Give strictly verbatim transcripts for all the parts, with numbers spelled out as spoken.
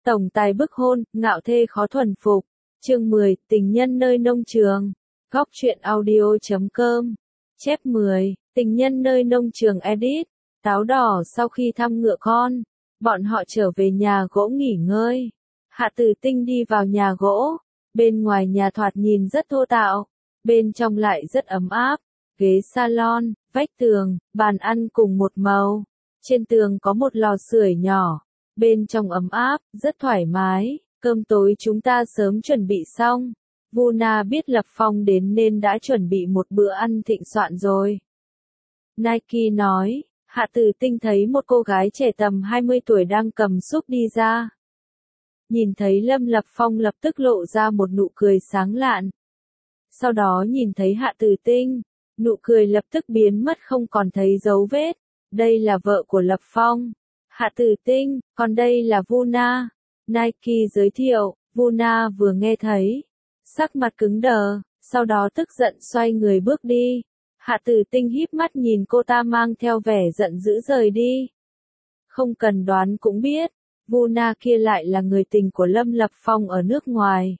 Tổng tài bức hôn, ngạo thê khó thuần phục. Chương mười, tình nhân nơi nông trường. Góc truyện audio chấm com. Chép mười, tình nhân nơi nông trường edit. Táo đỏ sau khi thăm ngựa con, bọn họ trở về nhà gỗ nghỉ ngơi. Hạ Tử Tinh đi vào nhà gỗ, bên ngoài nhà thoạt nhìn rất thô tạo, bên trong lại rất ấm áp. Ghế salon, vách tường, bàn ăn cùng một màu. Trên tường có một lò sưởi nhỏ, bên trong ấm áp, rất thoải mái. Cơm tối chúng ta sớm chuẩn bị xong. Vu Na biết Lập Phong đến nên đã chuẩn bị một bữa ăn thịnh soạn rồi. Nike nói. Hạ Tử Tinh thấy một cô gái trẻ tầm hai mươi tuổi đang cầm súp đi ra. Nhìn thấy Lâm Lập Phong lập tức lộ ra một nụ cười sáng lạn. Sau đó nhìn thấy Hạ Tử Tinh, nụ cười lập tức biến mất không còn thấy dấu vết. Đây là vợ của Lập Phong. Hạ Tử Tinh, còn đây là Vu Na. Nike giới thiệu. Vu Na vừa nghe thấy, sắc mặt cứng đờ, sau đó tức giận xoay người bước đi. Hạ Tử Tinh híp mắt nhìn cô ta mang theo vẻ giận dữ rời đi. Không cần đoán cũng biết, Vu Na kia lại là người tình của Lâm Lập Phong ở nước ngoài.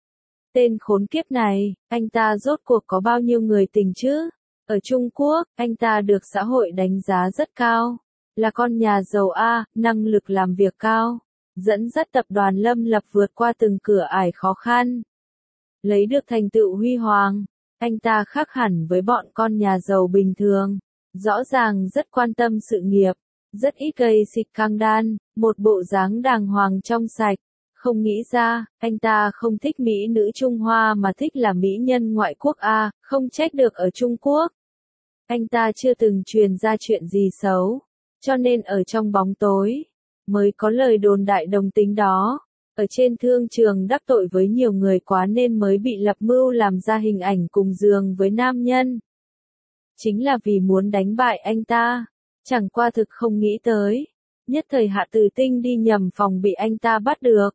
Tên khốn kiếp này, anh ta rốt cuộc có bao nhiêu người tình chứ? Ở Trung Quốc, anh ta được xã hội đánh giá rất cao, là con nhà giàu A, năng lực làm việc cao, dẫn dắt tập đoàn Lâm Lập vượt qua từng cửa ải khó khăn, lấy được thành tựu huy hoàng. Anh ta khác hẳn với bọn con nhà giàu bình thường, rõ ràng rất quan tâm sự nghiệp, rất ít gây xịt căng đan, một bộ dáng đàng hoàng trong sạch. Không nghĩ ra, anh ta không thích mỹ nữ Trung Hoa mà thích là mỹ nhân ngoại quốc A, không trách được ở Trung Quốc. Anh ta chưa từng truyền ra chuyện gì xấu, cho nên ở trong bóng tối, mới có lời đồn đại đồng tính đó. Ở trên thương trường đắc tội với nhiều người quá nên mới bị lập mưu làm ra hình ảnh cùng giường với nam nhân. Chính là vì muốn đánh bại anh ta, chẳng qua thực không nghĩ tới. Nhất thời Hạ Tử Tinh đi nhầm phòng bị anh ta bắt được.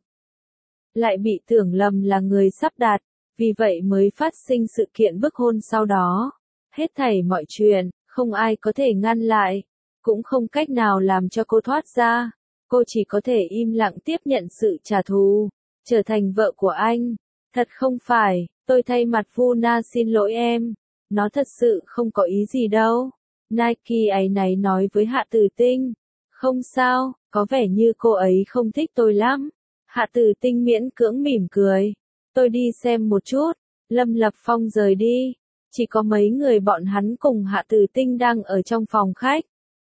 Lại bị tưởng lầm là người sắp đặt, vì vậy mới phát sinh sự kiện bức hôn sau đó. Hết thảy mọi chuyện, không ai có thể ngăn lại, cũng không cách nào làm cho cô thoát ra. Cô chỉ có thể im lặng tiếp nhận sự trả thù, trở thành vợ của anh. Thật không phải, tôi thay mặt Vu Na xin lỗi em. Nó thật sự không có ý gì đâu. Nike áy náy nói với Hạ Tử Tinh. Không sao, có vẻ như cô ấy không thích tôi lắm. Hạ Tử Tinh miễn cưỡng mỉm cười. Tôi đi xem một chút. Lâm Lập Phong rời đi. Chỉ có mấy người bọn hắn cùng Hạ Tử Tinh đang ở trong phòng khách.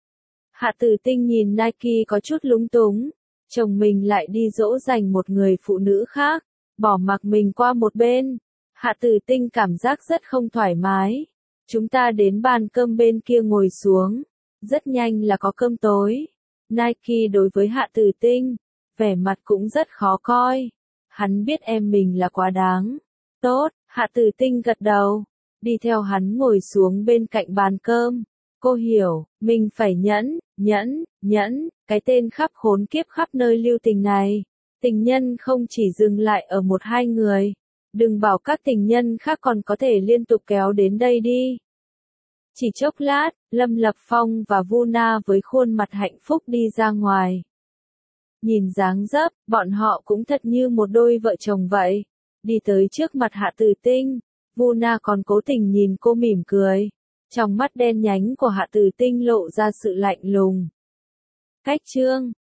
Hạ Tử Tinh nhìn Nike có chút lúng túng, chồng mình lại đi dỗ dành một người phụ nữ khác, bỏ mặc mình qua một bên. Hạ Tử Tinh cảm giác rất không thoải mái. Chúng ta đến bàn cơm bên kia ngồi xuống, rất nhanh là có cơm tối. Nike đối với Hạ Tử Tinh, vẻ mặt cũng rất khó coi. Hắn biết em mình là quá đáng. Tốt, Hạ Tử Tinh gật đầu, đi theo hắn ngồi xuống bên cạnh bàn cơm. Cô hiểu, mình phải nhẫn, nhẫn, nhẫn, cái tên khắp khốn kiếp khắp nơi lưu tình này. Tình nhân không chỉ dừng lại ở một hai người. Đừng bảo các tình nhân khác còn có thể liên tục kéo đến đây đi. Chỉ chốc lát, Lâm Lập Phong và Vu Na với khuôn mặt hạnh phúc đi ra ngoài. Nhìn dáng dấp, bọn họ cũng thật như một đôi vợ chồng vậy. Đi tới trước mặt Hạ Tử Tinh, Vu Na còn cố tình nhìn cô mỉm cười. Trong mắt đen nhánh của Hạ Tử Tinh lộ ra sự lạnh lùng. Cách chương